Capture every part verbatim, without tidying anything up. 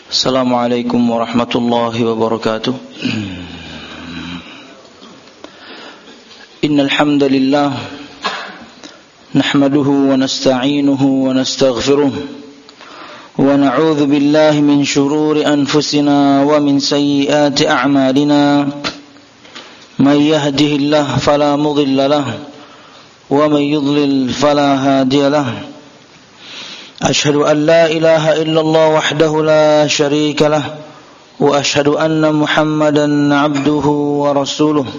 Assalamualaikum warahmatullahi wabarakatuh. Innal hamdalillah nahmaduhu wa nasta'inuhu wa nastaghfiruh wa na'udzu billahi min shururi anfusina wa min sayyiati a'malina. May yahdihillahu fala mudilla lahu wa may yudlil fala hadiya lahu. أشهد أن لا إله إلا الله وحده لا شريك له وأشهد أن محمدا عبده ورسوله.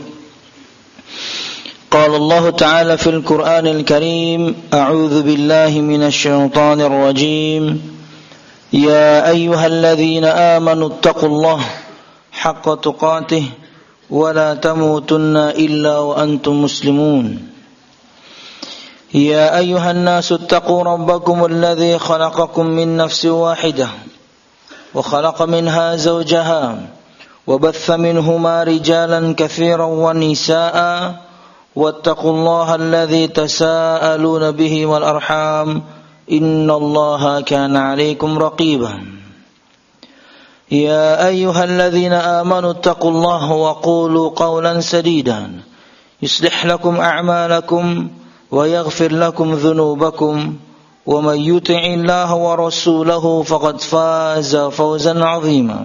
قال الله تعالى في القرآن الكريم أعوذ بالله من الشيطان الرجيم يا أيها الذين آمنوا اتقوا الله حق تقاته ولا تموتن إلا وأنتم مسلمون. يا أيها الناس اتقوا ربكم الذي خلقكم من نفس واحدة وخلق منها زوجها وبث منهما رجالا كثيرا ونساء واتقوا الله الذي تساءلون به والأرحام إن الله كان عليكم رقيبا. يا أيها الذين آمنوا اتقوا الله وقولوا قولا سديدا يصلح لكم أعمالكم ويغفر لكم ذنوبكم ومن يطع الله ورسوله فقد فاز فوزا عظيما.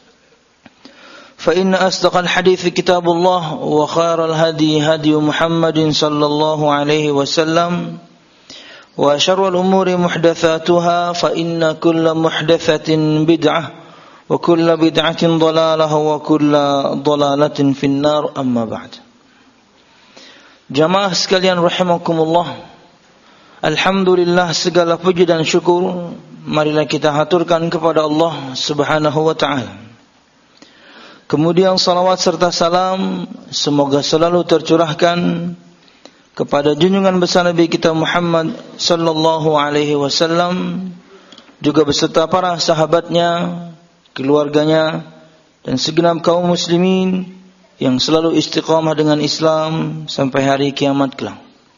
فإن أصدق الحديث كتاب الله وخير الهدي هدي محمد صلى الله عليه وسلم وشر الأمور محدثاتها فإن كل محدثة بدعة وكل بدعة ضلالة وكل ضلالة في النار. أما بعد. Jamaah sekalian rahimakumullah, alhamdulillah segala puji dan syukur marilah kita haturkan kepada Allah Subhanahu wa taala. Kemudian salawat serta salam semoga selalu tercurahkan kepada junjungan besar Nabi kita Muhammad sallallahu alaihi wasallam, juga beserta para sahabatnya, keluarganya dan segenap kaum muslimin yang selalu istiqamah dengan Islam sampai hari kiamat kelak.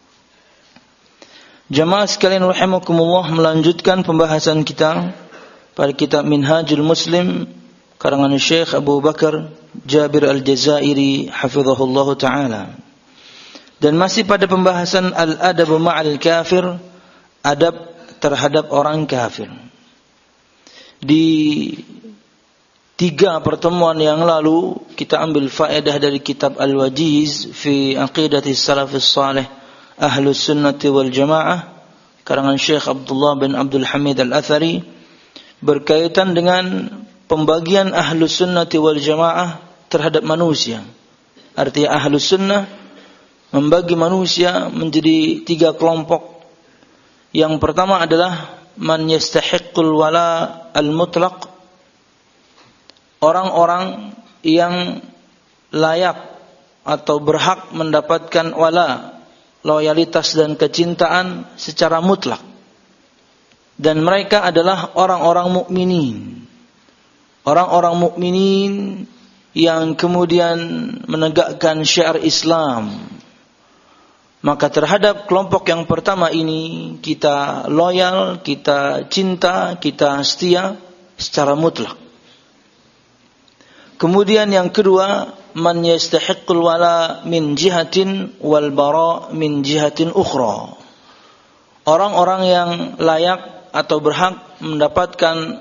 Jamaah sekalian rahimakumullah, melanjutkan pembahasan kita pada kitab Minhajul Muslim karangan Syekh Abu Bakar Jabir Al-Jazairi hafizahullah taala. Dan masih pada pembahasan al-adab ma'al kafir, adab terhadap orang kafir. Di tiga pertemuan yang lalu kita ambil faedah dari kitab Al-Wajiz fi Aqidati Salafis Salih Ahlus Sunnati wal Jamaah karangan Syekh Abdullah bin Abdul Hamid Al-Athari, berkaitan dengan pembagian Ahlus Sunnati wal Jamaah terhadap manusia. Artinya Ahlus Sunnah membagi manusia menjadi tiga kelompok. Yang pertama adalah man yastahiqqul wala al-mutlaq, orang-orang yang layak atau berhak mendapatkan wala, loyalitas dan kecintaan secara mutlak. Dan mereka adalah orang-orang mukminin. Orang-orang mukminin yang kemudian menegakkan syiar Islam. Maka terhadap kelompok yang pertama ini kita loyal, kita cinta, kita setia secara mutlak. Kemudian yang kedua, man yastahiqqul wala min jihatin wal bara min jihatin ukhra. Orang-orang yang layak atau berhak mendapatkan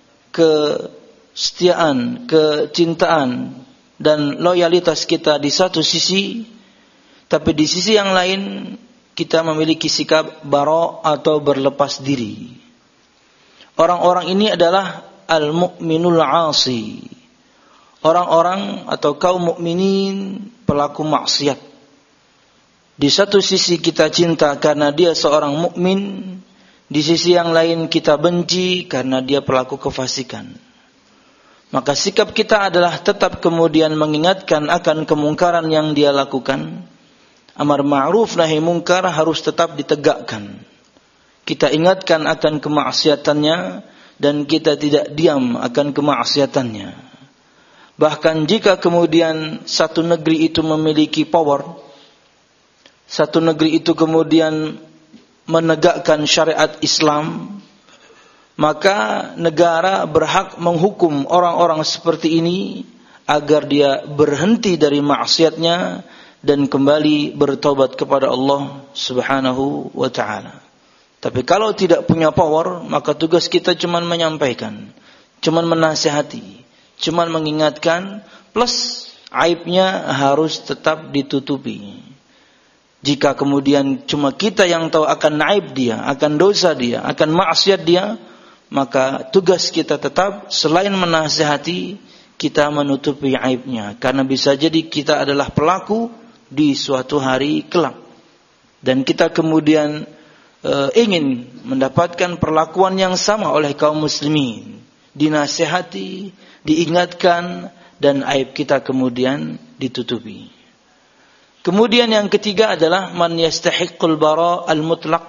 kesetiaan, kecintaan dan loyalitas kita di satu sisi, tapi di sisi yang lain kita memiliki sikap bara atau berlepas diri. Orang-orang ini adalah al-mu'minul 'asi. Orang-orang atau kaum mukminin pelaku maksiat. Di satu sisi kita cinta karena dia seorang mukmin, di sisi yang lain kita benci karena dia pelaku kefasikan. Maka sikap kita adalah tetap kemudian mengingatkan akan kemungkaran yang dia lakukan. Amar ma'ruf nahi mungkar harus tetap ditegakkan. Kita ingatkan akan kemaksiatannya dan kita tidak diam akan kemaksiatannya. Bahkan jika kemudian satu negeri itu memiliki power, satu negeri itu kemudian menegakkan syariat Islam, maka negara berhak menghukum orang-orang seperti ini agar dia berhenti dari maksiatnya dan kembali bertobat kepada Allah Subhanahu wa taala. Tapi kalau tidak punya power, maka tugas kita cuma menyampaikan, cuma menasihati, cuma mengingatkan, plus aibnya harus tetap ditutupi. Jika kemudian cuma kita yang tahu akan aib dia, akan dosa dia, akan maksiat dia, maka tugas kita tetap selain menasihati, kita menutupi aibnya. Karena bisa jadi kita adalah pelaku di suatu hari kelak. Dan kita kemudian e, ingin mendapatkan perlakuan yang sama oleh kaum muslimin. Dinasihati, diingatkan, dan aib kita kemudian ditutupi. Kemudian yang ketiga adalah man yastahiqqul bara al-mutlaq.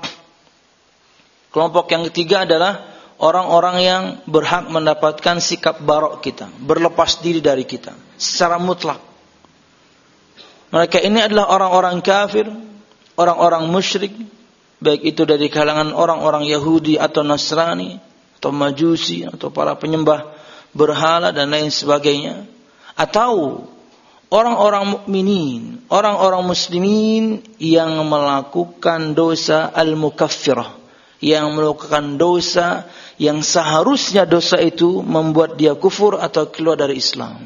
Kelompok yang ketiga adalah orang-orang yang berhak mendapatkan sikap barok kita, berlepas diri dari kita secara mutlak. Mereka ini adalah orang-orang kafir, orang-orang musyrik, baik itu dari kalangan orang-orang Yahudi atau Nasrani atau Majusi atau para penyembah berhala dan lain sebagainya, atau orang-orang mukminin, orang-orang muslimin yang melakukan dosa al-mukaffirah, yang melakukan dosa yang seharusnya dosa itu membuat dia kufur atau keluar dari Islam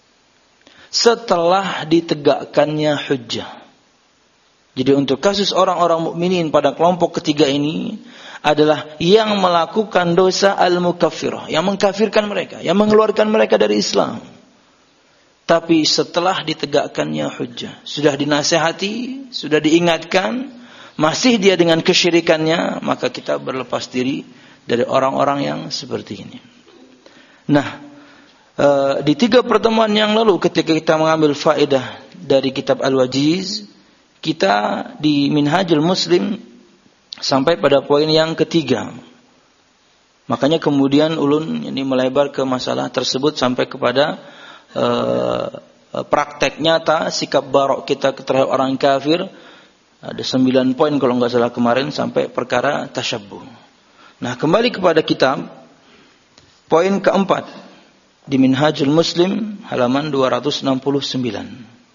setelah ditegakkannya hujjah. Jadi untuk kasus orang-orang mukminin pada kelompok ketiga ini adalah yang melakukan dosa al-mukaffirah, yang mengkafirkan mereka, yang mengeluarkan mereka dari Islam. Tapi setelah ditegakkannya hujjah, sudah dinasihati, sudah diingatkan, masih dia dengan kesyirikannya, maka kita berlepas diri dari orang-orang yang seperti ini. Nah, e, di tiga pertemuan yang lalu ketika kita mengambil faedah dari kitab Al-Wajiz, kita di Minhajul Muslim sampai pada poin yang ketiga. Makanya kemudian ulun ini melebar ke masalah tersebut sampai kepada e, praktek nyata sikap barok kita terhadap orang kafir. Ada sembilan poin kalau nggak salah kemarin sampai perkara tasyabbuh. Nah, kembali kepada kitab, poin keempat di Minhajul Muslim halaman dua ratus enam puluh sembilan.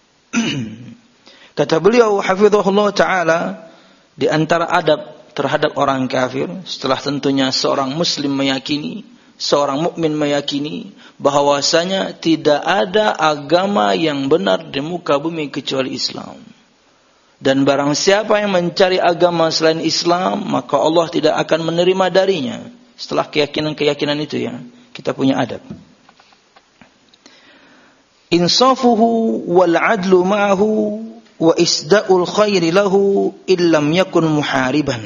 Kata beliau hafizahullah taala, di antara adab terhadap orang kafir, setelah tentunya seorang muslim meyakini, seorang mukmin meyakini bahwasanya tidak ada agama yang benar di muka bumi kecuali Islam. Dan barang siapa yang mencari agama selain Islam, maka Allah tidak akan menerima darinya. Setelah keyakinan-keyakinan itu ya, kita punya adab. Insafuhu wal adlu ma'ahu wa isda'ul khairi lahu illam yakun muhariban.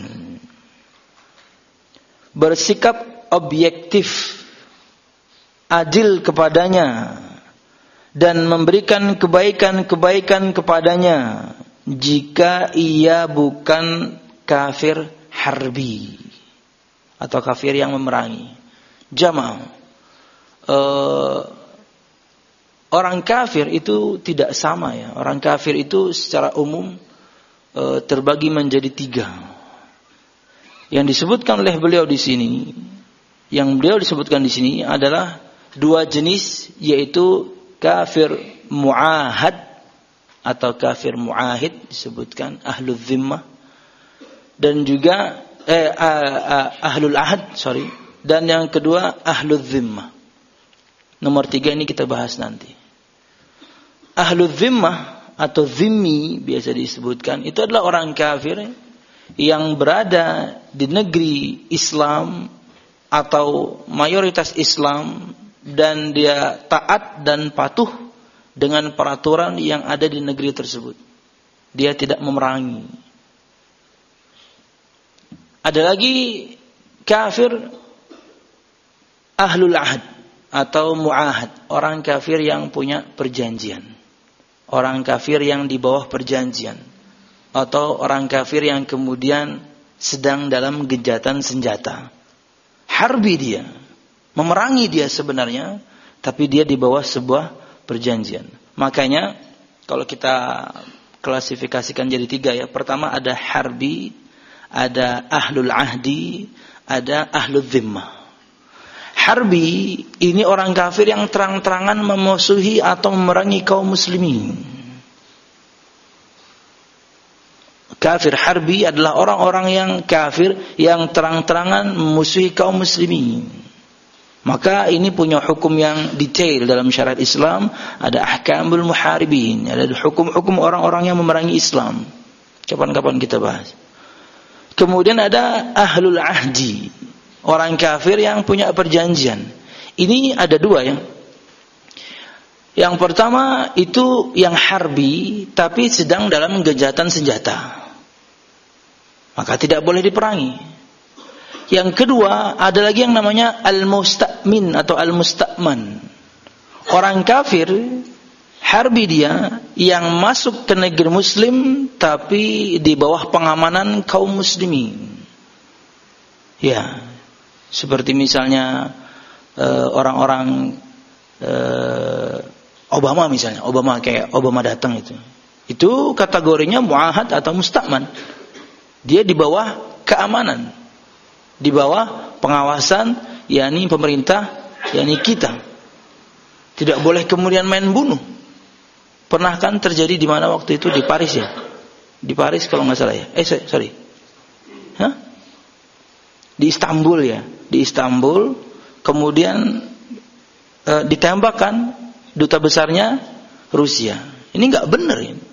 Bersikap objektif, adil kepadanya, dan memberikan kebaikan-kebaikan kepadanya jika ia bukan kafir harbi atau kafir yang memerangi. Jamaah, uh, orang kafir itu tidak sama ya. Orang kafir itu secara umum uh, terbagi menjadi tiga. Yang disebutkan oleh beliau di sini, yang beliau disebutkan di sini adalah dua jenis, yaitu kafir mu'ahad atau kafir mu'ahid, disebutkan ahlul zimmah, dan juga eh, ahlul ahad, sorry, dan yang kedua ahlul zimmah. Nomor tiga ini kita bahas nanti. Ahlul zimmah atau zimmi biasa disebutkan, itu adalah orang kafir yang berada di negeri Islam atau mayoritas Islam, dan dia taat dan patuh dengan peraturan yang ada di negeri tersebut. Dia tidak memerangi. Ada lagi kafir ahlul ahad atau mu'ahad, orang kafir yang punya perjanjian, orang kafir yang di bawah perjanjian, atau orang kafir yang kemudian sedang dalam genjatan senjata. Harbi dia, memerangi dia sebenarnya, tapi dia di bawah sebuah perjanjian. Makanya kalau kita klasifikasikan jadi tiga ya. Pertama ada harbi, ada ahlul ahdi, ada ahlul zimmah. Harbi ini orang kafir yang terang-terangan memusuhi atau memerangi kaum muslimin. Kafir harbi adalah orang-orang yang kafir yang terang-terangan memusuhi kaum muslimin. Maka ini punya hukum yang detail dalam syariat Islam. Ada ahkamul muharibin, ada hukum-hukum orang-orang yang memerangi Islam. Kapan-kapan kita bahas. Kemudian ada ahlul ahdi, orang kafir yang punya perjanjian. Ini ada dua ya. Yang pertama itu yang harbi, tapi sedang dalam gencatan senjata, maka tidak boleh diperangi. Yang kedua ada lagi yang namanya al-musta'min atau al-musta'man. Orang kafir harbi dia yang masuk ke negeri muslim tapi di bawah pengamanan kaum muslimin. Ya, seperti misalnya uh, orang-orang uh, Obama misalnya, Obama kayak Obama datang itu. Itu kategorinya muahad atau musta'man. Dia di bawah keamanan, di bawah pengawasan yakni pemerintah, yakni kita. Tidak boleh kemudian main bunuh. Pernah kan terjadi di mana waktu itu di Paris ya? Di Paris kalau nggak salah ya. Eh sorry. Hah? Di Istanbul ya. Di Istanbul kemudian e, ditembakkan duta besarnya Rusia. Ini nggak benar ini.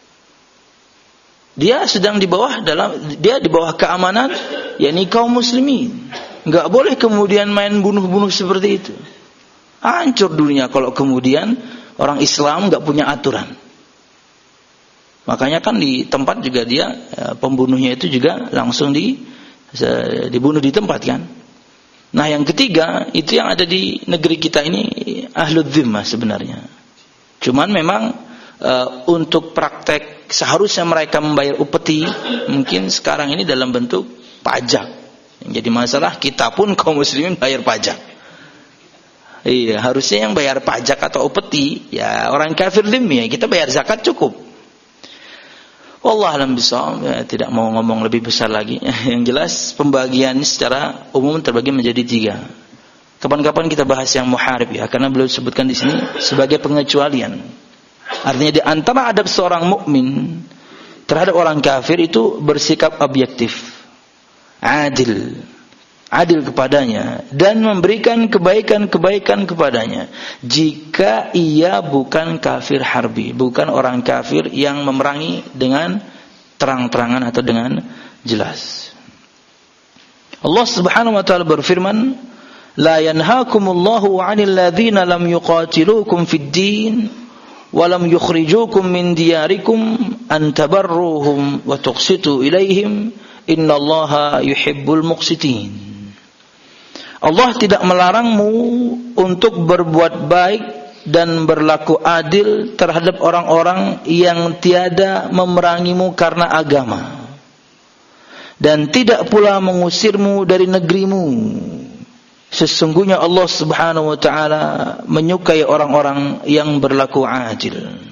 Dia sedang di bawah dalam dia di bawah keamanan yakni kaum muslimin. Nggak boleh kemudian main bunuh-bunuh seperti itu. Hancur dunia kalau kemudian orang Islam nggak punya aturan. Makanya kan di tempat juga dia pembunuhnya itu juga langsung di dibunuh di tempat kan. Nah yang ketiga itu yang ada di negeri kita ini ahlul dhimmah sebenarnya. Cuman memang e, untuk praktek seharusnya mereka membayar upeti, mungkin sekarang ini dalam bentuk pajak. Yang jadi masalah kita pun kaum muslimin bayar pajak. Iya, harusnya yang bayar pajak atau upeti ya orang kafir dhimmi, ya kita bayar zakat cukup. Wallah alam bisawab, ya, tidak mau ngomong lebih besar lagi. Yang jelas pembagian secara umum terbagi menjadi tiga. Kapan-kapan kita bahas yang muharib ya, karena beliau sebutkan di sini sebagai pengecualian. Artinya di antara adab seorang mukmin terhadap orang kafir itu bersikap objektif, adil. Adil kepadanya dan memberikan kebaikan-kebaikan kepadanya jika ia bukan kafir harbi, bukan orang kafir yang memerangi dengan terang-terangan atau dengan jelas. Allah Subhanahu wa taala berfirman, "La yanhaakumullahu 'anil ladzina lam yuqatilukum fid din wa lam yukhrijukum min diyarikum an tabarruhum wa tuqsitu ilaihim innallaha yuhibbul muqsitin." Allah tidak melarangmu untuk berbuat baik dan berlaku adil terhadap orang-orang yang tiada memerangimu karena agama, dan tidak pula mengusirmu dari negerimu. Sesungguhnya Allah Subhanahu wa taala menyukai orang-orang yang berlaku adil.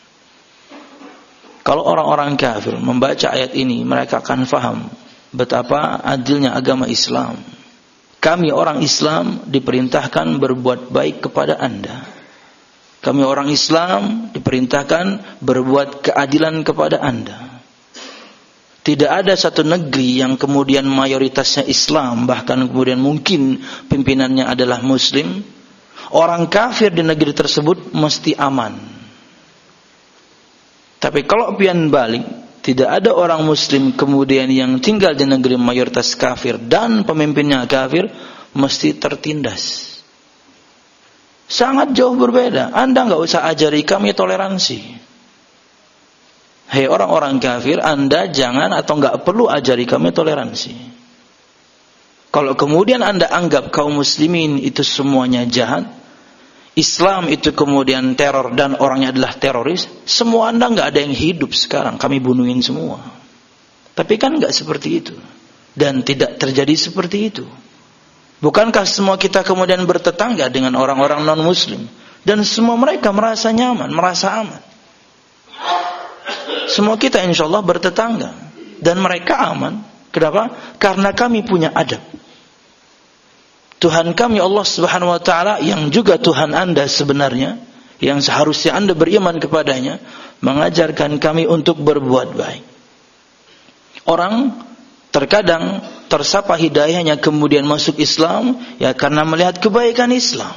Kalau orang-orang kafir membaca ayat ini, mereka akan faham betapa adilnya agama Islam. Kami orang Islam diperintahkan berbuat baik kepada Anda. Kami orang Islam diperintahkan berbuat keadilan kepada Anda. Tidak ada satu negeri yang kemudian mayoritasnya Islam, bahkan kemudian mungkin pimpinannya adalah Muslim. Orang kafir di negeri tersebut mesti aman. Tapi kalau pian balik, tidak ada orang muslim kemudian yang tinggal di negeri mayoritas kafir dan pemimpinnya kafir, mesti tertindas. Sangat jauh berbeda. Anda enggak usah ajari kami toleransi. Hei orang-orang kafir, Anda jangan atau enggak perlu ajari kami toleransi. Kalau kemudian Anda anggap kaum muslimin itu semuanya jahat, Islam itu kemudian teror dan orangnya adalah teroris, semua Anda enggak ada yang hidup sekarang, kami bunuhin semua. Tapi kan enggak seperti itu. Dan tidak terjadi seperti itu. Bukankah semua kita kemudian bertetangga dengan orang-orang non-muslim, dan semua mereka merasa nyaman, merasa aman. Semua kita insya Allah bertetangga dan mereka aman. Kenapa? Karena kami punya adab. Tuhan kami Allah Subhanahu wa taala yang juga Tuhan Anda sebenarnya, yang seharusnya Anda beriman kepadanya, mengajarkan kami untuk berbuat baik. Orang terkadang tersapa hidayahnya kemudian masuk Islam ya karena melihat kebaikan Islam.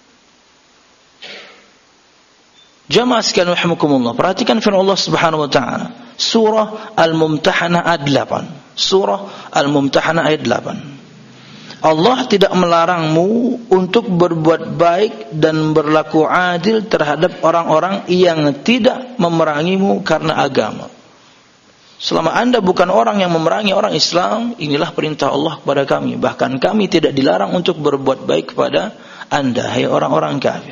Jamaah sekalian rahimakumullah, perhatikan firman Allah Subhanahu wa taala, surah Al-Mumtahanah ayat delapan. Surah Al-Mumtahanah ayat delapan. Allah tidak melarangmu untuk berbuat baik dan berlaku adil terhadap orang-orang yang tidak memerangimu karena agama. Selama Anda bukan orang yang memerangi orang Islam, inilah perintah Allah kepada kami. Bahkan kami tidak dilarang untuk berbuat baik kepada Anda, hai orang-orang kafir.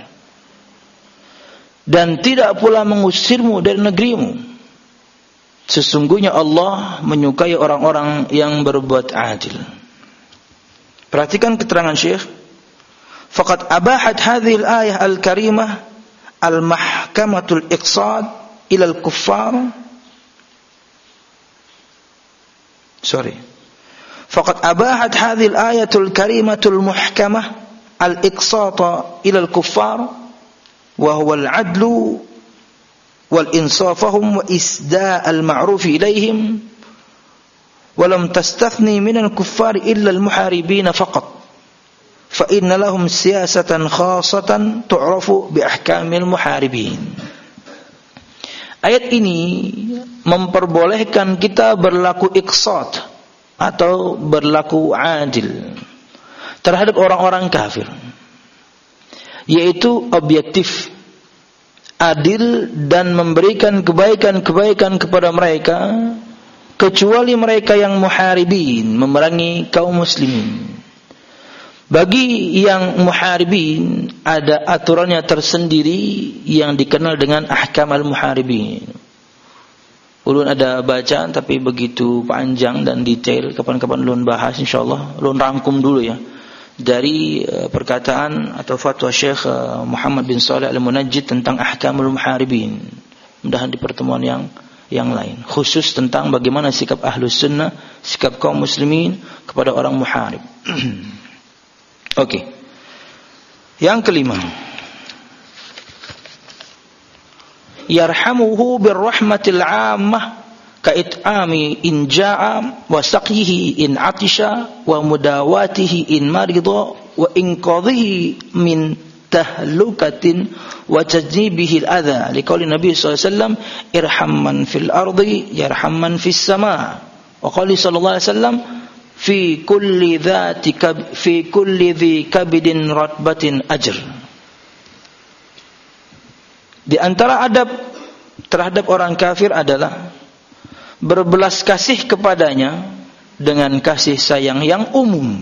Dan tidak pula mengusirmu dari negerimu. Sesungguhnya Allah menyukai orang-orang yang berbuat adil. Perhatikan keterangan Syekh. Faqad abahat hadhihi al-ayah al-karimah al-mahkamatul iqsad ila al-kuffar. Sorry. Faqad abahat hadhihi al-ayatul karimatul muhkamah al-iqsata ila al-kuffar wa huwa al-'adlu wal insafahum wa isda' al-ma'ruf ilayhim wa lam tastathni min al-kuffar illa al-muharibin faqat fa inna lahum siyasatan khassatan tu'rafu bi ahkamil muharibin. Ayat ini memperbolehkan kita berlaku iqsad atau berlaku adil terhadap orang-orang kafir, yaitu objektif, adil dan memberikan kebaikan-kebaikan kepada mereka, kecuali mereka yang muharibin, memerangi kaum muslimin. Bagi yang muharibin ada aturannya tersendiri yang dikenal dengan ahkam al-muharibin. Ulun ada bacaan tapi begitu panjang dan detail, kapan-kapan ulun bahas insyaallah. Ulun rangkum dulu ya dari uh, perkataan atau fatwa Syekh uh, Muhammad bin Shalih Al-Munajjid tentang ahkamul muharibin. Mudah-mudahan di pertemuan yang yang lain khusus tentang bagaimana sikap Ahlus Sunnah, sikap kaum muslimin kepada orang muharib. Oke. Okay. Yang kelima, yarhamuhu birrahmatil 'ammah ka'it'ami in ja'a wa saqyihi in 'atisha wa mudawatihi in marida wa inqadhihi min tahlukatin wa tajnibihi al-adha liqauli Nabi sallallahu alaihi wasallam irham man fil ardi yarham man fis sama wa qali sallallahu alaihi wasallam fi kulli dhati kab fi kulli dhi kabidin ratbatin ajr. Di antara adab terhadap orang kafir adalah berbelas kasih kepadanya dengan kasih sayang yang umum,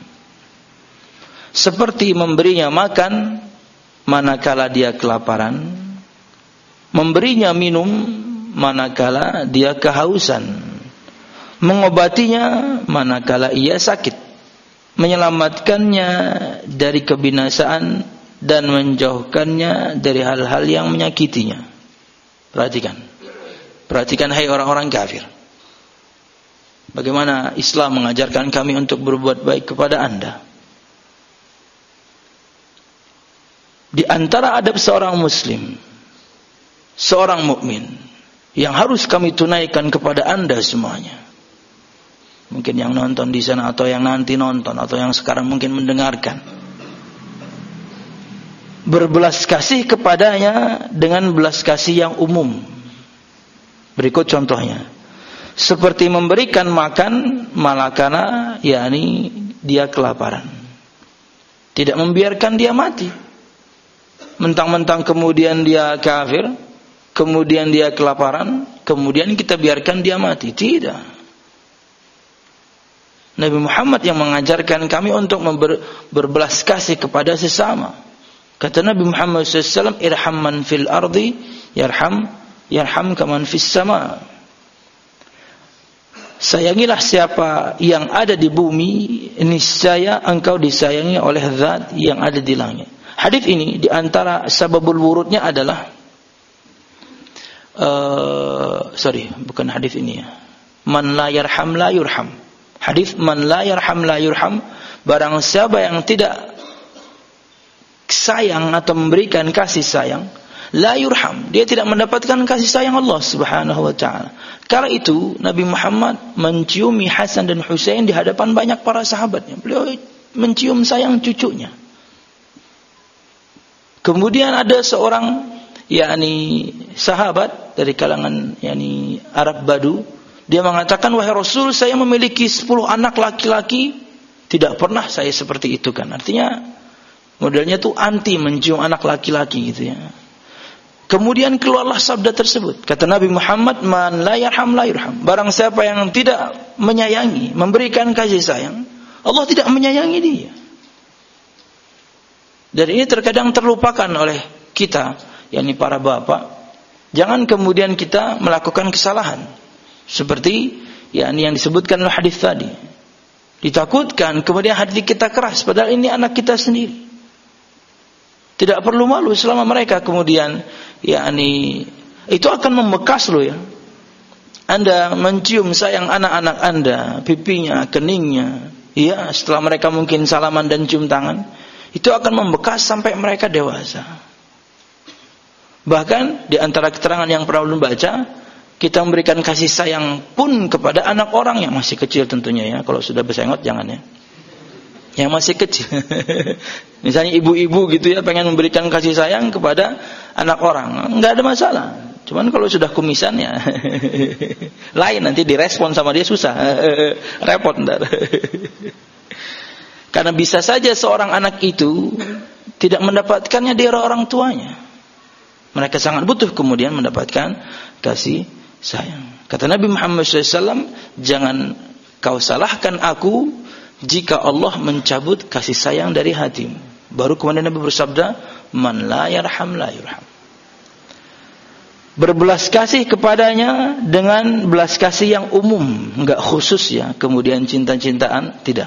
seperti memberinya makan manakala dia kelaparan, memberinya minum manakala dia kehausan, mengobatinya manakala ia sakit, menyelamatkannya dari kebinasaan dan menjauhkannya dari hal-hal yang menyakitinya. Perhatikan. Perhatikan hai orang-orang kafir. Bagaimana Islam mengajarkan kami untuk berbuat baik kepada Anda. Di antara adab seorang muslim, seorang mukmin yang harus kami tunaikan kepada Anda semuanya. Mungkin yang nonton di sana atau yang nanti nonton atau yang sekarang mungkin mendengarkan. Berbelas kasih kepadanya dengan belas kasih yang umum. Berikut contohnya. Seperti memberikan makan malakana, yakni dia kelaparan. Tidak membiarkan dia mati. Mentang-mentang kemudian dia kafir, kemudian dia kelaparan, kemudian kita biarkan dia mati. Tidak. Nabi Muhammad yang mengajarkan kami untuk member, berbelas kasih kepada sesama. Kata Nabi Muhammad shallallahu alaihi wasallam, irham man fil ardi yarham yarham kaman fis sama. Sayangilah siapa yang ada di bumi, niscaya engkau disayangi oleh zat yang ada di langit. Hadis ini di antara sababul wurudnya adalah uh, sorry, bukan hadis ini ya. Man la yarham la yurham. Hadis man la yarham la yurham Barang siapa yang tidak sayang atau memberikan kasih sayang, la yurham, dia tidak mendapatkan kasih sayang Allah Subhanahu wa taala. Kala itu Nabi Muhammad menciumi Hasan dan Husain di hadapan banyak para sahabatnya. Beliau mencium sayang cucunya. Kemudian ada seorang yakni sahabat dari kalangan yakni Arab Badu, dia mengatakan, wahai Rasul, saya memiliki sepuluh anak laki-laki, tidak pernah saya seperti itu kan. Artinya modelnya tuh anti mencium anak laki-laki gitu ya. Kemudian keluarlah sabda tersebut. Kata Nabi Muhammad, man la yarham la yurham. Barang siapa yang tidak menyayangi, memberikan kasih sayang, Allah tidak menyayangi dia. Dan ini terkadang terlupakan oleh kita, yakni para bapak. Jangan kemudian kita melakukan kesalahan seperti yakni yang disebutkan oleh hadis tadi. Ditakutkan kemudian hati kita keras, padahal ini anak kita sendiri. Tidak perlu malu selama mereka kemudian yakni itu akan membekas loh ya. Anda mencium sayang anak-anak Anda, pipinya, keningnya, ya, setelah mereka mungkin salaman dan cium tangan, itu akan membekas sampai mereka dewasa. Bahkan di antara keterangan yang pernah belum baca, kita memberikan kasih sayang pun kepada anak orang yang masih kecil tentunya ya. Kalau sudah bersengot jangan ya. Yang masih kecil. Misalnya ibu-ibu gitu ya, pengen memberikan kasih sayang kepada anak orang, enggak ada masalah. Cuman kalau sudah kumisan ya lain, nanti direspon sama dia susah. Repot ntar. Karena bisa saja seorang anak itu tidak mendapatkannya dari orang tuanya. Mereka sangat butuh kemudian mendapatkan kasih sayang. Kata Nabi Muhammad shallallahu alaihi wasallam, jangan kau salahkan aku jika Allah mencabut kasih sayang dari hatimu. Baru kemudian Nabi bersabda, man la yarham la yurham. Berbelas kasih kepadanya dengan belas kasih yang umum, enggak khusus ya, kemudian cinta-cintaan, tidak.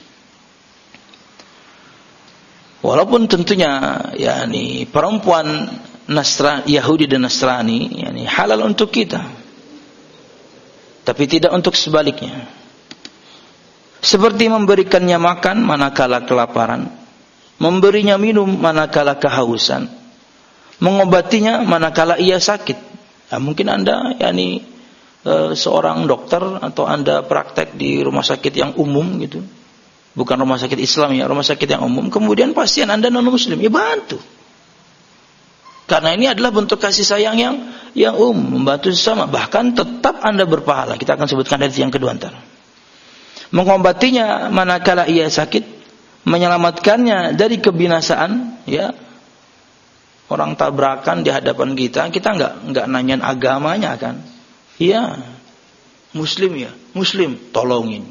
Walaupun tentunya yakni perempuan Nasrani, Yahudi dan Nasrani yakni halal untuk kita, tapi tidak untuk sebaliknya. Seperti memberikannya makan manakala kelaparan, memberinya minum manakala kehausan, mengobatinya manakala ia sakit. Nah, mungkin Anda yakni e, seorang dokter atau Anda praktek di rumah sakit yang umum gitu. Bukan rumah sakit Islam ya, rumah sakit yang umum. Kemudian pasien Anda non muslim, ya bantu. Karena ini adalah bentuk kasih sayang yang yang umum, membantu sesama. Bahkan tetap Anda berpahala. Kita akan sebutkan dari yang kedua ntar. Mengobatinya manakala ia sakit, menyelamatkannya dari kebinasaan, ya. Orang tabrakan di hadapan kita, kita enggak enggak nanyain agamanya kan. Iya. Muslim ya, muslim, tolongin.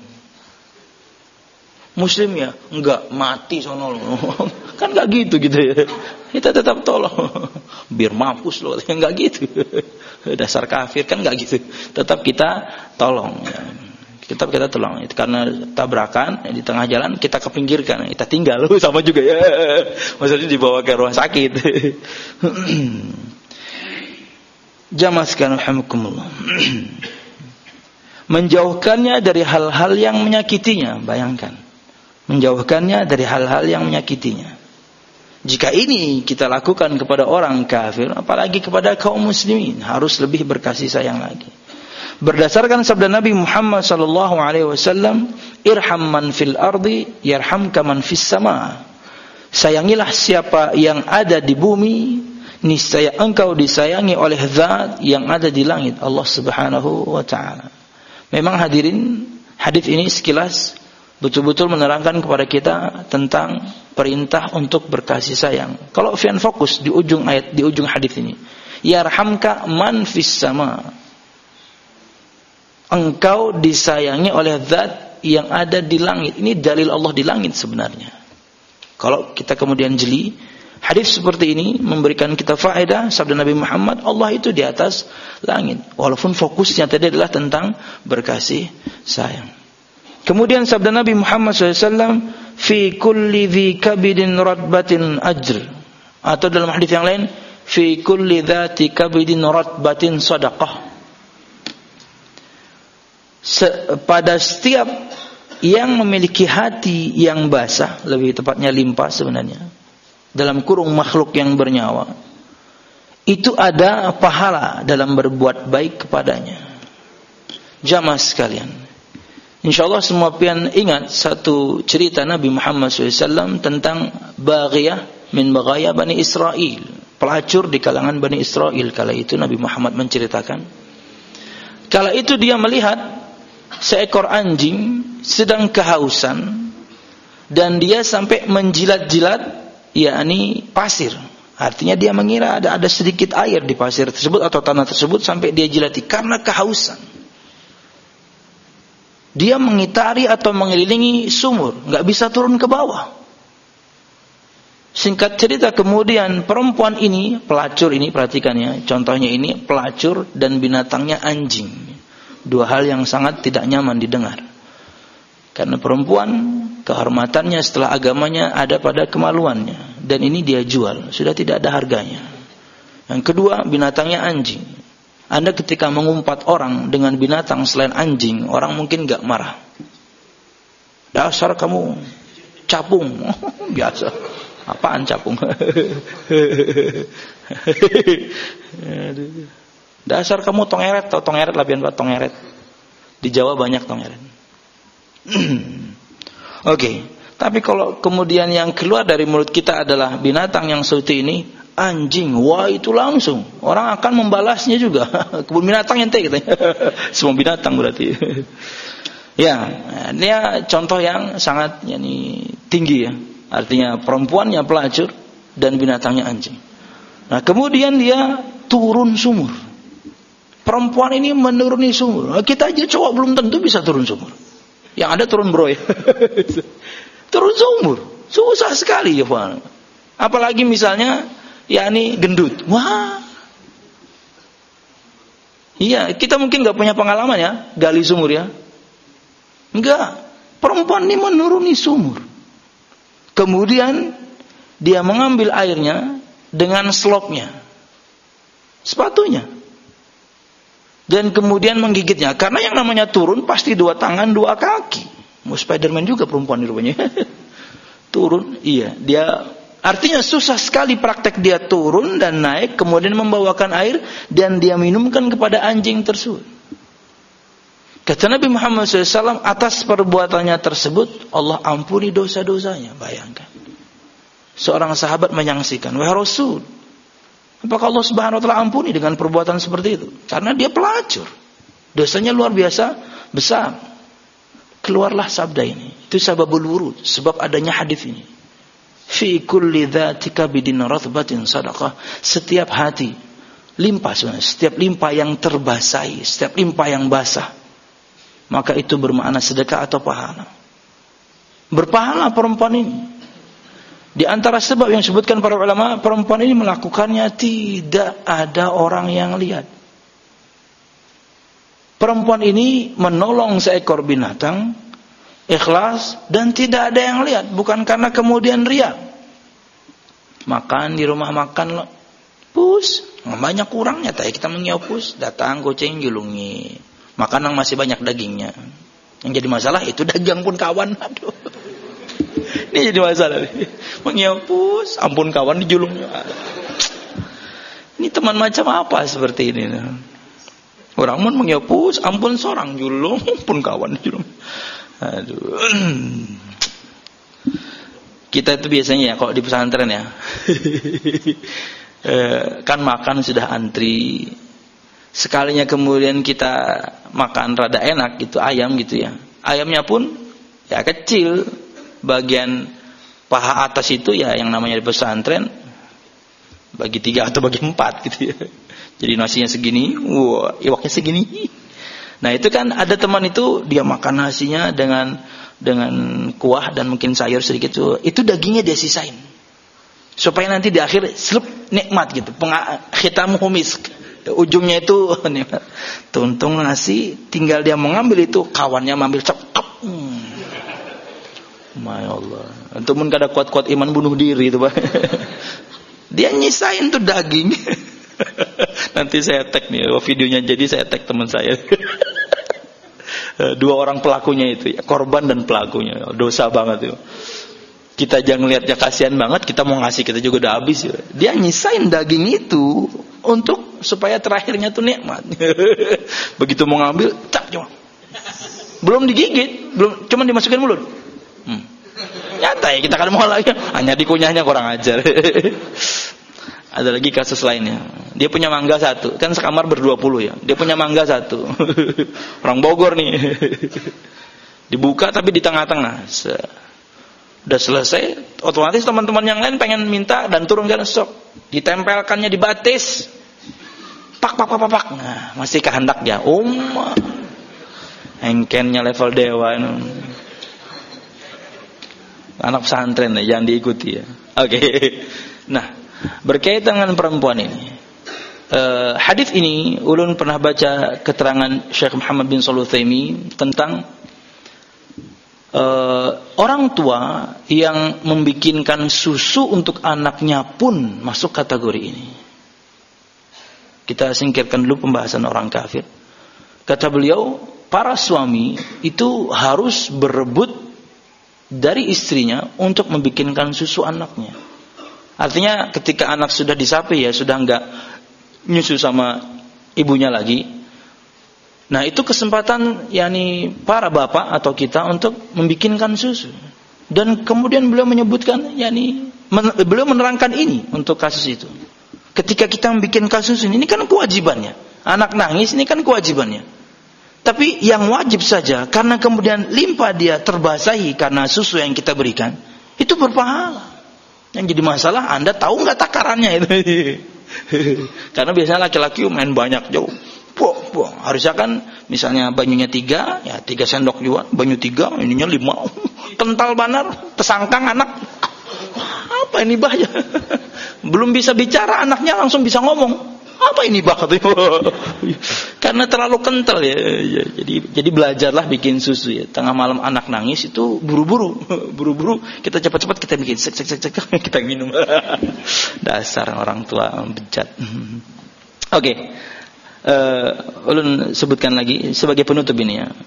Muslim ya, enggak mati sono. Kan enggak gitu gitu ya. Kita tetap tolong. Biar mampus loh, enggak gitu. Dasar kafir kan enggak gitu. Tetap kita tolong ya. Tetap kita tolong. Karena tabrakan di tengah jalan kita kepinggirkan, kita tinggal sama juga ya. Maksudnya dibawa ke rumah sakit. Jamaah sekalian rahimakumullah. Menjauhkannya dari hal-hal yang menyakitinya, bayangkan. Menjauhkannya dari hal-hal yang menyakitinya. Jika ini kita lakukan kepada orang kafir, apalagi kepada kaum muslimin, harus lebih berkasih sayang lagi. Berdasarkan sabda Nabi Muhammad sallallahu alaihi wasallam, irham man fil ardi yarhamka man fis sama. Sayangilah siapa yang ada di bumi, niscaya engkau disayangi oleh zat yang ada di langit, Allah Subhanahu wa taala. Memang hadirin, hadis ini sekilas betul-betul menerangkan kepada kita tentang perintah untuk berkasih sayang. Kalau fian fokus di ujung ayat, di ujung hadis ini, yarhamka man fis sama. Engkau disayangi oleh zat yang ada di langit. Ini dalil Allah di langit sebenarnya. Kalau kita kemudian jeli, hadis seperti ini memberikan kita faedah sabda Nabi Muhammad, Allah itu di atas langit. Walaupun fokusnya tadi adalah tentang berkasih sayang. Kemudian sabda Nabi Muhammad shallallahu alaihi wasallam, fi kulli dhi kabidin ratbatin ajr. Atau dalam hadis yang lain, fi kulli dhati kabidin ratbatin sadaqah. Pada setiap yang memiliki hati yang basah, lebih tepatnya limpa sebenarnya, dalam kurung makhluk yang bernyawa, itu ada pahala dalam berbuat baik kepadanya. Jamaah sekalian, insyaallah semua pian ingat satu cerita Nabi Muhammad shallallahu alaihi wasallam tentang baghiyah min baghaya Bani Israel, pelacur di kalangan Bani Israel. Kala itu Nabi Muhammad menceritakan, kala itu dia melihat seekor anjing sedang kehausan dan dia sampai menjilat-jilat yakni pasir. Artinya dia mengira ada ada sedikit air di pasir tersebut atau tanah tersebut sampai dia jilati karena kehausan. Dia mengitari atau mengelilingi sumur, enggak bisa turun ke bawah. Singkat cerita, kemudian perempuan ini, pelacur ini, perhatikan ya, contohnya ini pelacur dan binatangnya anjing. Dua hal yang sangat tidak nyaman didengar. Karena perempuan, kehormatannya setelah agamanya ada pada kemaluannya. Dan ini dia jual, sudah tidak ada harganya. Yang kedua, binatangnya anjing. Anda ketika mengumpat orang dengan binatang selain anjing, orang mungkin gak marah. Dasar kamu capung. Biasa. Apaan capung? Dasar kamu tongeret, atau tongeret lah biar tongeret. Di Jawa banyak tongeret. Oke, okay. Tapi kalau kemudian yang keluar dari mulut kita adalah binatang yang seperti ini, anjing, wah itu langsung orang akan membalasnya juga. Kebun binatang ente gitu. Semua binatang berarti. Ya, ini contoh yang sangat yani tinggi ya. Artinya perempuannya pelacur dan binatangnya anjing. Nah, kemudian dia turun sumur. Perempuan ini menuruni sumur. Kita aja cowok belum tentu bisa turun sumur. Yang ada turun broy. Turun sumur. Susah sekali ya, Pak. Apalagi misalnya yakni gendut. Wah. Iya, kita mungkin enggak punya pengalaman ya, gali sumur ya. Enggak. Perempuan ini menuruni sumur. Kemudian dia mengambil airnya dengan slopnya, sepatunya, dan kemudian menggigitnya. Karena yang namanya turun pasti dua tangan dua kaki. Mau Spiderman juga perempuan di rupanya. Turun, iya. Dia artinya susah sekali praktek dia turun dan naik, kemudian membawakan air dan dia minumkan kepada anjing tersebut. Kata Nabi Muhammad shallallahu alaihi wasallam, atas perbuatannya tersebut Allah ampuni dosa-dosanya. Bayangkan, seorang sahabat menyaksikan, wahai Rasul, apakah Allah Subhanahu wa taala ampuni dengan perbuatan seperti itu? Karena dia pelacur, dosanya luar biasa besar. Keluarlah sabda ini. Itu sababul wurud, sebab adanya hadis ini. Fi kulli dzatika bidin rathbatin sadaqah. Setiap hati limpah sebenarnya, setiap limpah yang terbasahi, setiap limpah yang basah, maka itu bermakna sedekah atau pahala. Berpahala perempuan ini. Di antara sebab yang disebutkan para ulama, perempuan ini melakukannya tidak ada orang yang lihat. Perempuan ini menolong seekor binatang ikhlas dan tidak ada yang lihat, bukan karena kemudian riya. Makan di rumah makan pus, banyak kurangnya tadi kita mengiopus, datang kucing julungi. Makanan masih banyak dagingnya. Yang jadi masalah itu dagang pun kawan. Aduh. Ini jadi masalah. Mengiopus, ampun kawan dijulungnya. Ini teman macam apa seperti ini? Orang pun mengiopus, ampun seorang julung, pun kawan julung. Aduh. Kita itu biasanya ya kalau di pesantren ya. Kan makan sudah antri. Sekalinya kemudian kita makan rada enak gitu, ayam gitu ya. Ayamnya pun ya kecil. Bagian paha atas itu ya yang namanya di pesantren bagi tiga atau bagi empat gitu ya. Jadi nasinya segini, wah, iwaknya segini. Nah itu kan ada teman itu dia makan nasinya dengan dengan kuah dan mungkin sayur sedikit tuh. Itu dagingnya dia sisain supaya nanti di akhir slup nikmat gitu. Khitamu misk, ujungnya itu nikmat. Tuntung nasi, tinggal dia mengambil itu, kawannya mengambil cep cep. Hmm. Masya Allah. Untuk mun kada kuat-kuat iman bunuh diri itu, Pak. Dia nyisain tuh daging. Nanti saya tag nih videonya, jadi saya tag teman saya. Dua orang pelakunya itu, ya, korban dan pelakunya. Dosa banget itu. Kita jangan lihatnya kasihan banget, kita mau ngasih, kita juga udah habis. Ya. Dia nyisain daging itu untuk supaya terakhirnya tuh nikmat. Begitu mau ngambil, cap cuma. Belum digigit, belum, cuma dimasukin mulut. Hmm. Nyata ya, kita kan mau lagi, hanya dikunyahnya kurang ajar. Ada lagi kasus lainnya. Dia punya mangga satu, kan sekamar berdua puluh ya. Dia punya mangga satu. Orang Bogor nih. Dibuka tapi di tengah-tengah. Udah selesai, otomatis teman-teman yang lain pengen minta dan turun kan sok. Ditempelkannya di batis. Pak pak pak pak pak. Nah, masih kehendak dia. Um. Engkennya level dewa. Anak pesantren ya, jangan diikuti ya. Oke. Okay. Nah, berkaitan dengan perempuan ini, uh, hadis ini ulun pernah baca keterangan Syekh Muhammad bin Shalih Al-Utsaimin tentang uh, orang tua yang membikinkan susu untuk anaknya pun masuk kategori ini. Kita singkirkan dulu pembahasan orang kafir. Kata beliau, para suami itu harus berebut dari istrinya untuk membikinkan susu anaknya. Artinya ketika anak sudah disapi ya, sudah enggak nyusu sama ibunya lagi. Nah, itu kesempatan yakni para bapak atau kita untuk membikinkan susu. Dan kemudian beliau menyebutkan yakni men, beliau menerangkan ini untuk kasus itu. Ketika kita membikinkan susu ini kan kewajibannya. Anak nangis ini kan kewajibannya. Tapi yang wajib saja karena kemudian limpah dia terbasahi karena susu yang kita berikan, itu berpahala. Yang jadi masalah, Anda tahu nggak takarannya itu? Karena biasanya laki-laki main banyak jauh. Poh, poh. Harusnya kan misalnya banyunya tiga, ya tiga sendok juga. Banyu tiga, ininya lima. Kental banar, pesangkang anak. Apa ini bahaya? Belum bisa bicara, anaknya langsung bisa ngomong. Apa ini bah? Karena terlalu kental ya. Jadi jadi belajarlah bikin susu ya. Tengah malam anak nangis itu buru-buru, buru-buru kita cepat-cepat kita bikin sek sek sek kita minum. Dasar orang tua bejat. Oke. Okay. Uh, ulun sebutkan lagi sebagai penutup ini ya.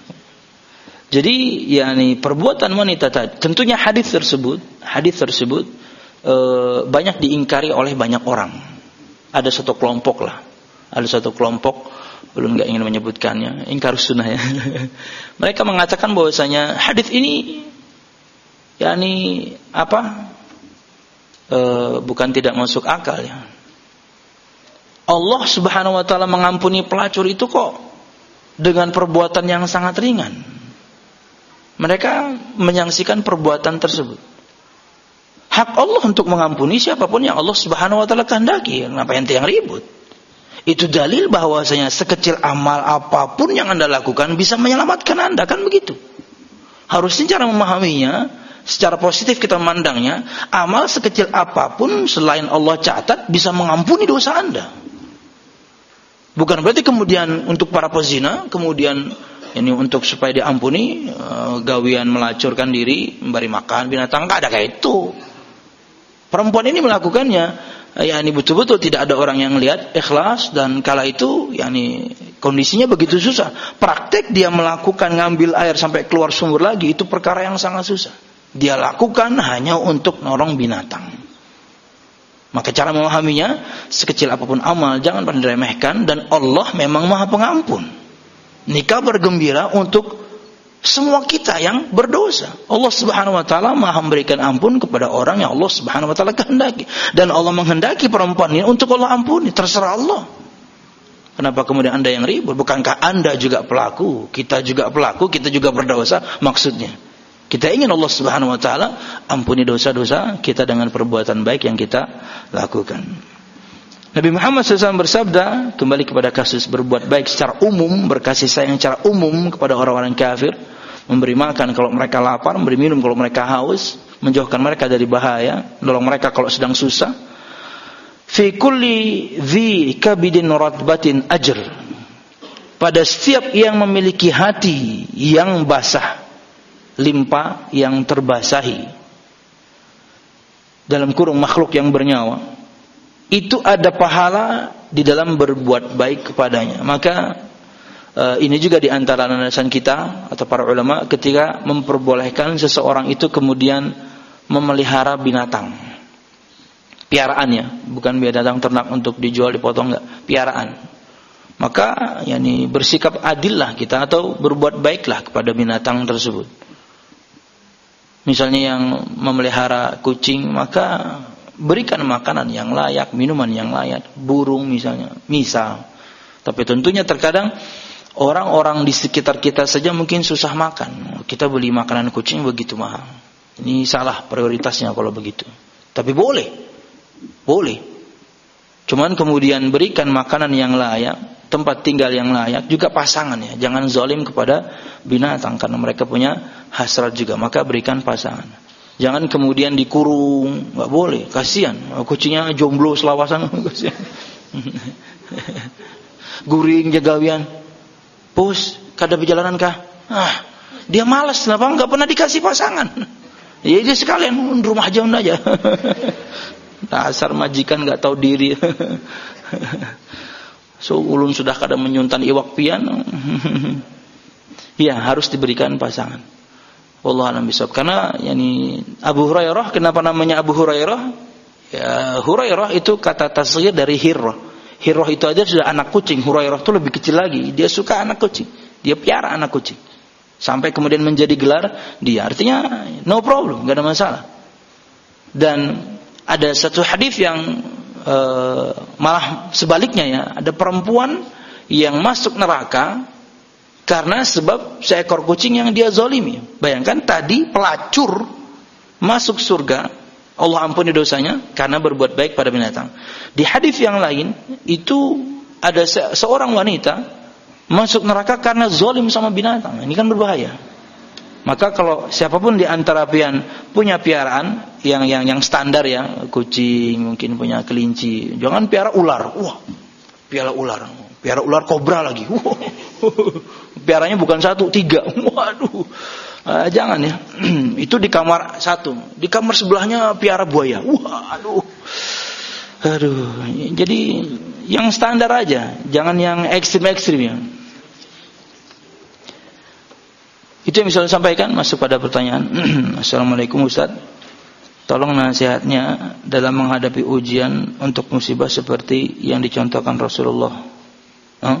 Jadi yakni perbuatan wanita tadi, tentunya hadis tersebut, hadis tersebut uh, banyak diingkari oleh banyak orang. Ada satu kelompok lah, ada satu kelompok, belum nggak ingin menyebutkannya, ingkar sunnah ya. Mereka mengatakan bahwasanya hadis ini, yakni apa, e, bukan tidak masuk akal ya. Allah Subhanahu Wa Taala mengampuni pelacur itu kok dengan perbuatan yang sangat ringan. Mereka menyaksikan perbuatan tersebut. Hak Allah untuk mengampuni siapapun yang Allah Subhanahu Wa Taala kehendaki. Kenapa ente yang ribut? Itu dalil bahwasanya sekecil amal apapun yang Anda lakukan bisa menyelamatkan Anda, kan begitu? Harusnya cara memahaminya secara positif kita memandangnya, amal sekecil apapun selain Allah catat bisa mengampuni dosa Anda. Bukan berarti kemudian untuk para pezina kemudian ini untuk supaya diampuni gawian melacurkan diri, memberi makan binatang, enggak ada kayak itu. Perempuan ini melakukannya, ya ini betul-betul tidak ada orang yang lihat, ikhlas, dan kala itu, ya ini kondisinya begitu susah. Praktek dia melakukan ngambil air sampai keluar sumur lagi itu perkara yang sangat susah. Dia lakukan hanya untuk nolong binatang. Maka cara memahaminya, sekecil apapun amal jangan pernah diremehkan, dan Allah memang Maha Pengampun. Nikah bergembira untuk semua kita yang berdosa. Allah Subhanahu Wa Taala Maha memberikan ampun kepada orang yang Allah Subhanahu Wa Taala kehendaki, dan Allah menghendaki perempuan ini untuk Allah ampuni. Terserah Allah. Kenapa kemudian Anda yang ribut? Bukankah Anda juga pelaku? Kita juga pelaku, kita juga berdosa. Maksudnya, kita ingin Allah Subhanahu Wa Taala ampuni dosa-dosa kita dengan perbuatan baik yang kita lakukan. Nabi Muhammad shallallahu alaihi wasallam bersabda, kembali kepada kasus berbuat baik secara umum, berkasih sayang secara umum kepada orang-orang kafir, memberi makan kalau mereka lapar, memberi minum kalau mereka haus, menjauhkan mereka dari bahaya, menolong mereka kalau sedang susah. Fi kulli dhi kabidin ratbatin ajr. Pada setiap yang memiliki hati yang basah, limpa yang terbasahi, dalam kurung makhluk yang bernyawa, itu ada pahala di dalam berbuat baik kepadanya. Maka uh, ini juga di antara landasan kita atau para ulama ketika memperbolehkan seseorang itu kemudian memelihara binatang. Piaraannya, bukan binatang ternak untuk dijual dipotong, enggak, piaraan. Maka yakni bersikap adillah kita atau berbuat baiklah kepada binatang tersebut. Misalnya yang memelihara kucing, maka berikan makanan yang layak, minuman yang layak, burung misalnya, misal. Tapi tentunya terkadang orang-orang di sekitar kita saja mungkin susah makan. Kita beli makanan kucing begitu mahal. Ini salah prioritasnya kalau begitu. Tapi boleh. Boleh. Cuman kemudian berikan makanan yang layak, tempat tinggal yang layak, juga pasangan ya. Jangan zalim kepada binatang karena mereka punya hasrat juga, maka berikan pasangan. Jangan kemudian dikurung, enggak boleh, kasihan. Kucingnya jomblo selawasan, kasihan. Guring jagawian. Bos, kada perjalanan kah? Ah, dia malas, kenapa enggak pernah dikasih pasangan? Ya dia sekalian rumah jauh aja. Dasar majikan enggak tahu diri. So ulun sudah kadang menyuntan iwak pian. Ya harus diberikan pasangan. Wallahu a'lam bishawab. Karena yani Abu Hurairah, kenapa namanya Abu Hurairah? Ya Hurairah itu kata tasghir dari Hirrah. Hirrah itu aja sudah anak kucing. Hurairah itu lebih kecil lagi. Dia suka anak kucing. Dia piara anak kucing. Sampai kemudian menjadi gelar dia. Artinya no problem, enggak ada masalah. Dan ada satu hadis yang Uh, malah sebaliknya ya, ada perempuan yang masuk neraka karena sebab seekor kucing yang dia zalimi. Bayangkan tadi pelacur masuk surga, Allah ampuni dosanya karena berbuat baik pada binatang. Di hadis yang lain itu ada se- seorang wanita masuk neraka karena zalim sama binatang. Ini kan berbahaya. Maka kalau siapapun di antara pian punya piaraan yang yang yang standar ya, kucing, mungkin punya kelinci, jangan piara ular. Wah, piara ular. Piara ular kobra lagi. Wah. Piaranya bukan satu, tiga. Waduh. Uh, jangan ya. Itu di kamar satu. Di kamar sebelahnya piara buaya. Waduh. Aduh. Jadi yang standar aja, jangan yang ekstrim-ekstrim ya. Itu yang bisa saya sampaikan. Masuk pada pertanyaan. Assalamualaikum Ustaz, tolong nasihatnya dalam menghadapi ujian untuk musibah seperti yang dicontohkan Rasulullah. Huh?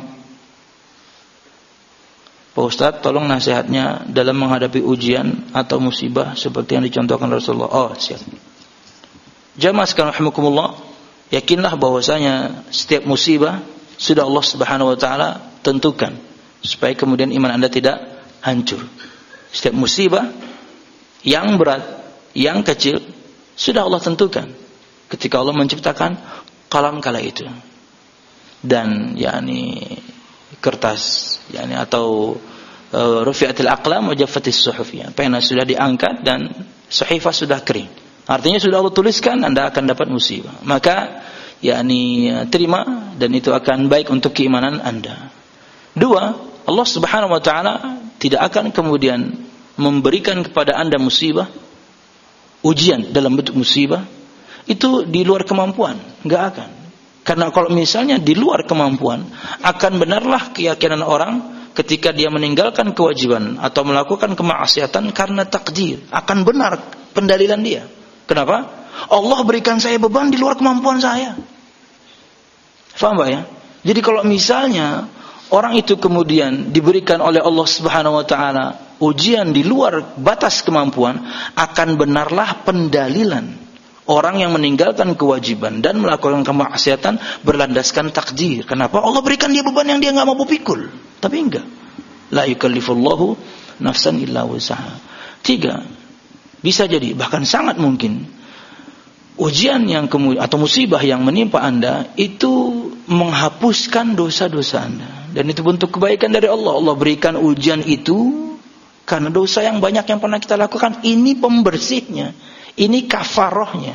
Pak Ustaz, tolong nasihatnya dalam menghadapi ujian atau musibah seperti yang dicontohkan Rasulullah. Oh siap. Jamaah sekalian rahimakumullah, yakinlah bahwasanya setiap musibah sudah Allah Subhanahu wa taala tentukan supaya kemudian iman Anda tidak hancur. Setiap musibah yang berat, yang kecil sudah Allah tentukan ketika Allah menciptakan kalam kala itu. Dan yakni kertas yakni atau uh, rufi'atil aqlam wa jaffatis suhuf, ya. Pena sudah diangkat dan sahifah sudah kering. Artinya sudah Allah tuliskan Anda akan dapat musibah. Maka yakni terima dan itu akan baik untuk keimanan Anda. Dua, Allah Subhanahu wa taala tidak akan kemudian memberikan kepada Anda musibah, ujian dalam bentuk musibah itu di luar kemampuan, enggak akan. Karena kalau misalnya di luar kemampuan, akan benarlah keyakinan orang ketika dia meninggalkan kewajiban atau melakukan kemaksiatan karena takdir, akan benar pendalilan dia. Kenapa? Allah berikan saya beban di luar kemampuan saya. Faham Pak ya? Jadi kalau misalnya orang itu kemudian diberikan oleh Allah Subhanahu wa taala ujian di luar batas kemampuan, akan benarlah pendalilan orang yang meninggalkan kewajiban dan melakukan kemaksiatan berlandaskan takdir. Kenapa? Allah berikan dia beban yang dia enggak mampu pikul. Tapi enggak. La yukallifullahu nafsan illa wus'aha. Tiga, bisa jadi bahkan sangat mungkin ujian yang kemudian atau musibah yang menimpa Anda itu menghapuskan dosa-dosa Anda. Dan itu bentuk kebaikan dari Allah. Allah berikan ujian itu karena dosa yang banyak yang pernah kita lakukan. Ini pembersihnya. Ini kafarohnya.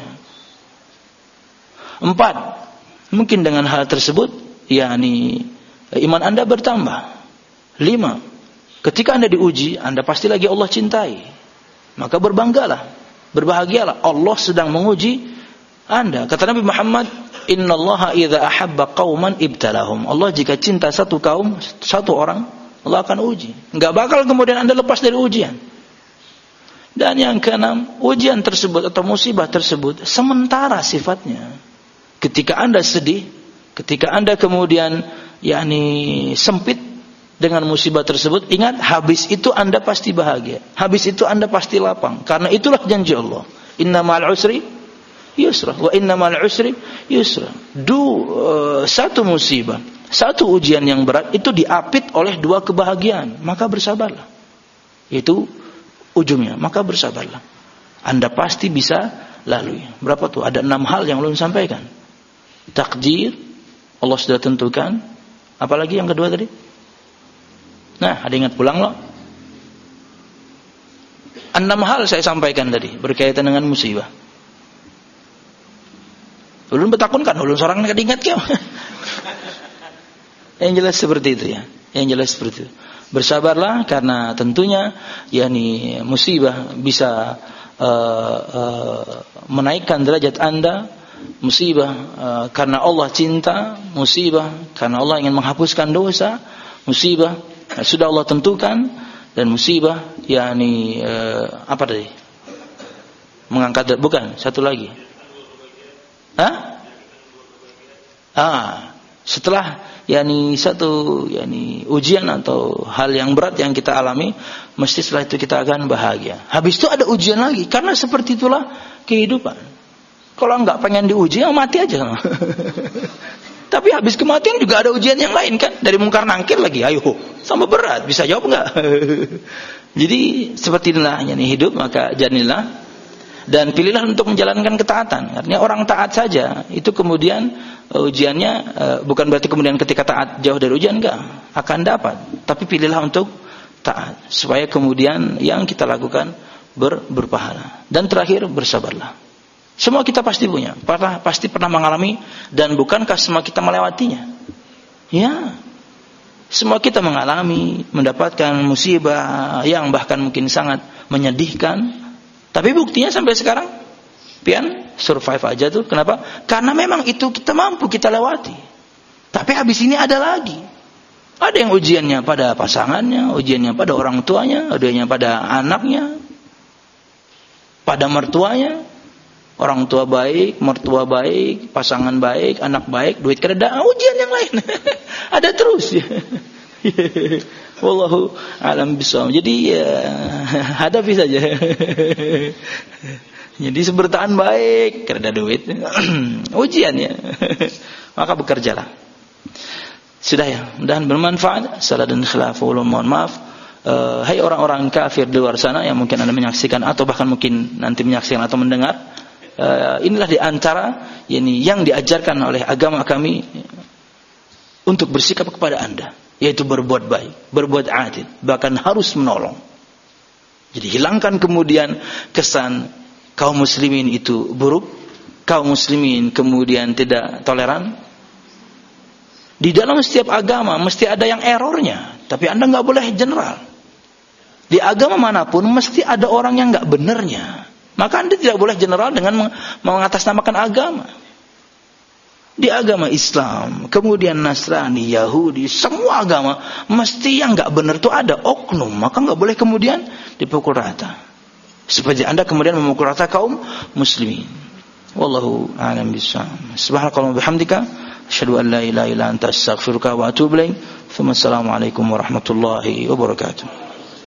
Empat, mungkin dengan hal tersebut, yakni iman Anda bertambah. Lima, ketika Anda diuji, Anda pasti lagi Allah cintai. Maka berbanggalah, berbahagialah. Allah sedang menguji Anda. Kata Nabi Muhammad Innallaha idza ahabba qauman ibtalahum. Allah jika cinta satu kaum, satu orang, Allah akan uji. Enggak bakal kemudian Anda lepas dari ujian. Dan yang keenam, ujian tersebut atau musibah tersebut sementara sifatnya. Ketika Anda sedih, ketika Anda kemudian yakni sempit dengan musibah tersebut, ingat habis itu Anda pasti bahagia. Habis itu Anda pasti lapang. Karena itulah janji Allah. Inna ma'al usri yusra wa inna ma'al usri yusra. Du uh, satu musibah, satu ujian yang berat itu diapit oleh dua kebahagiaan. Maka bersabarlah. Itu ujungnya. Maka bersabarlah. Anda pasti bisa lalui. Berapa tuh? Ada enam hal yang belum sampaikan. Takdir Allah sudah tentukan. Apalagi yang kedua tadi? Nah, ada ingat pulang loh. Enam hal saya sampaikan tadi berkaitan dengan musibah. Ulun betakun kan, ulun seorang enggak diingat kau. Yang jelas seperti itu ya. Yang jelas seperti itu. Bersabarlah karena tentunya yakni musibah bisa uh, uh, menaikkan derajat Anda. Musibah uh, karena Allah cinta, musibah karena Allah ingin menghapuskan dosa, musibah sudah Allah tentukan, dan musibah yakni uh, apa tadi? Mengangkat, bukan, satu lagi. Hah? Ah, setelah yakni satu yakni ujian atau hal yang berat yang kita alami, mesti setelah itu kita akan bahagia. Habis itu ada ujian lagi, karena seperti itulah kehidupan. Kalau enggak pengen diuji, ya mati aja. Tapi habis kematian juga ada ujian yang lain kan, dari mungkar nangkir lagi. Ayo, sama berat, bisa jawab enggak? Jadi seperti inilah yakni hidup, maka jadilah dan pilihlah untuk menjalankan ketaatan. Artinya orang taat saja itu kemudian ujiannya uh, bukan berarti kemudian ketika taat jauh dari ujian, enggak, akan dapat. Tapi pilihlah untuk taat supaya kemudian yang kita lakukan ber, berpahala. Dan terakhir, bersabarlah. Semua kita pasti punya, pernah, pasti pernah mengalami, dan bukankah semua kita melewatinya? Ya, semua kita mengalami, mendapatkan musibah yang bahkan mungkin sangat menyedihkan. Tapi buktinya sampai sekarang, pian survive aja tuh. Kenapa? Karena memang itu kita mampu kita lewati. Tapi habis ini ada lagi. Ada yang ujiannya pada pasangannya, ujiannya pada orang tuanya, ujiannya pada anaknya, pada mertuanya. Orang tua baik, mertua baik, pasangan baik, anak baik, duit kereda, ujian yang lain. Ada terus ya. Wallahu a'lam bishawab. Jadi ya, hadapi saja. Jadi sebertahan baik, kereda duit. Ujian ya. Maka bekerjalah. Sudah ya, mudah-mudahan bermanfaat. Salah dan khilaf, mohon maaf. Uh, hai orang-orang kafir di luar sana yang mungkin Anda menyaksikan atau bahkan mungkin nanti menyaksikan atau mendengar. Uh, inilah di antara yani, yang diajarkan oleh agama kami untuk bersikap kepada Anda, yaitu berbuat baik, berbuat adil, bahkan harus menolong. Jadi hilangkan kemudian kesan kaum muslimin itu buruk, kaum muslimin kemudian tidak toleran. Di dalam setiap agama mesti ada yang errornya, tapi Anda nggak boleh general. Di agama manapun mesti ada orang yang nggak benernya. Maka Anda tidak boleh general dengan mengatasnamakan agama. Di agama Islam, kemudian Nasrani, Yahudi, semua agama mesti yang nggak benar itu ada oknum. Maka nggak boleh kemudian dipukul rata. Seperti Anda kemudian memukul rata kaum muslimin. Wallahu a'lam bishawab. Subhanakallahumma bihamdika, asyhadu an la ilaha illa anta, astaghfiruka wa atubu ilaik. Assalamualaikum warahmatullahi wabarakatuh.